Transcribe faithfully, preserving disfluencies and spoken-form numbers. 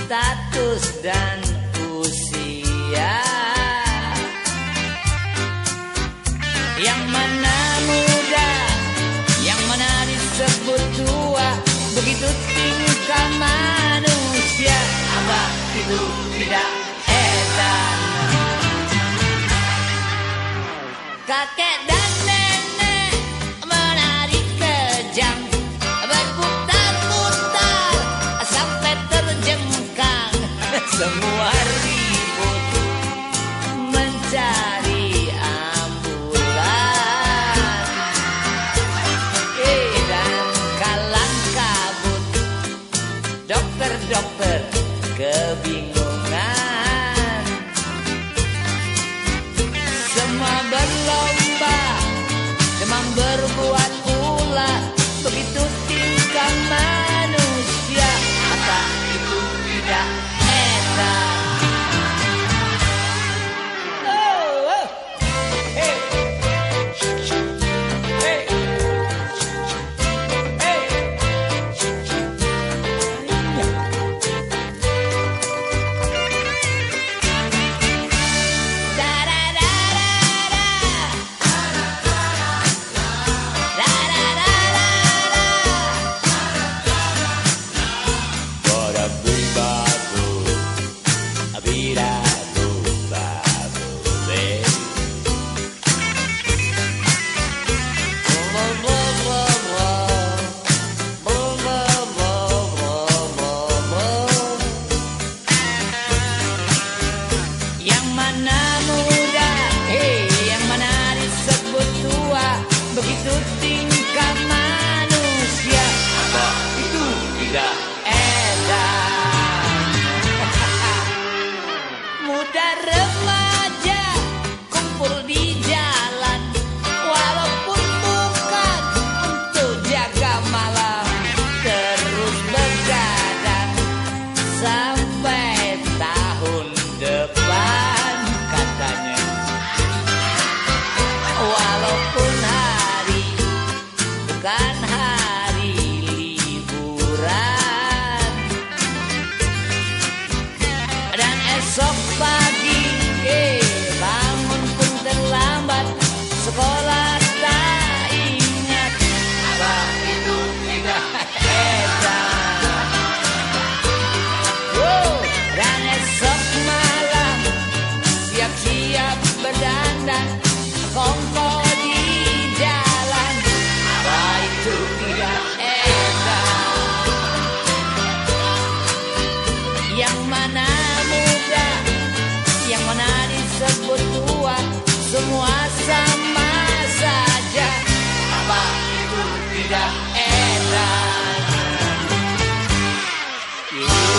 status dan usia. Yang mana muda, yang mana disebut tua, begitu tingkah manusia. Apa itu tidak edan? Kakek dan nenek menari kejang, berputar-putar sampai terjengkang. Semua ribut mencari ambulan, eh, dan kalang kabut dokter-dokter kebingungan. Semua berlomba, demam berbuat ulah, begitu tingkah manusia. Apa itu tidak enak? Oh, oh. Hey. Hey. Hey. Yang mana muda, hei, yang mana disebut tua, begitu tingkah manusia. Apa itu tidak edan? Muda remaja kumpul di jalan, walaupun bukan untuk jaga malam, terus begadang sampai tahun depan katanya. Walaupun hari bukan hari liburan, dan esok pagi eh, bangun pun terlambat, sekolah tak ingat. Apa itu tidak edan? Wow. Dan esok malam siap-siap berdandan, kongko di jalan. Apa itu tidak edan? Yang mana muda, yang mana disebut tua, semua sama saja. Apa itu tidak edan?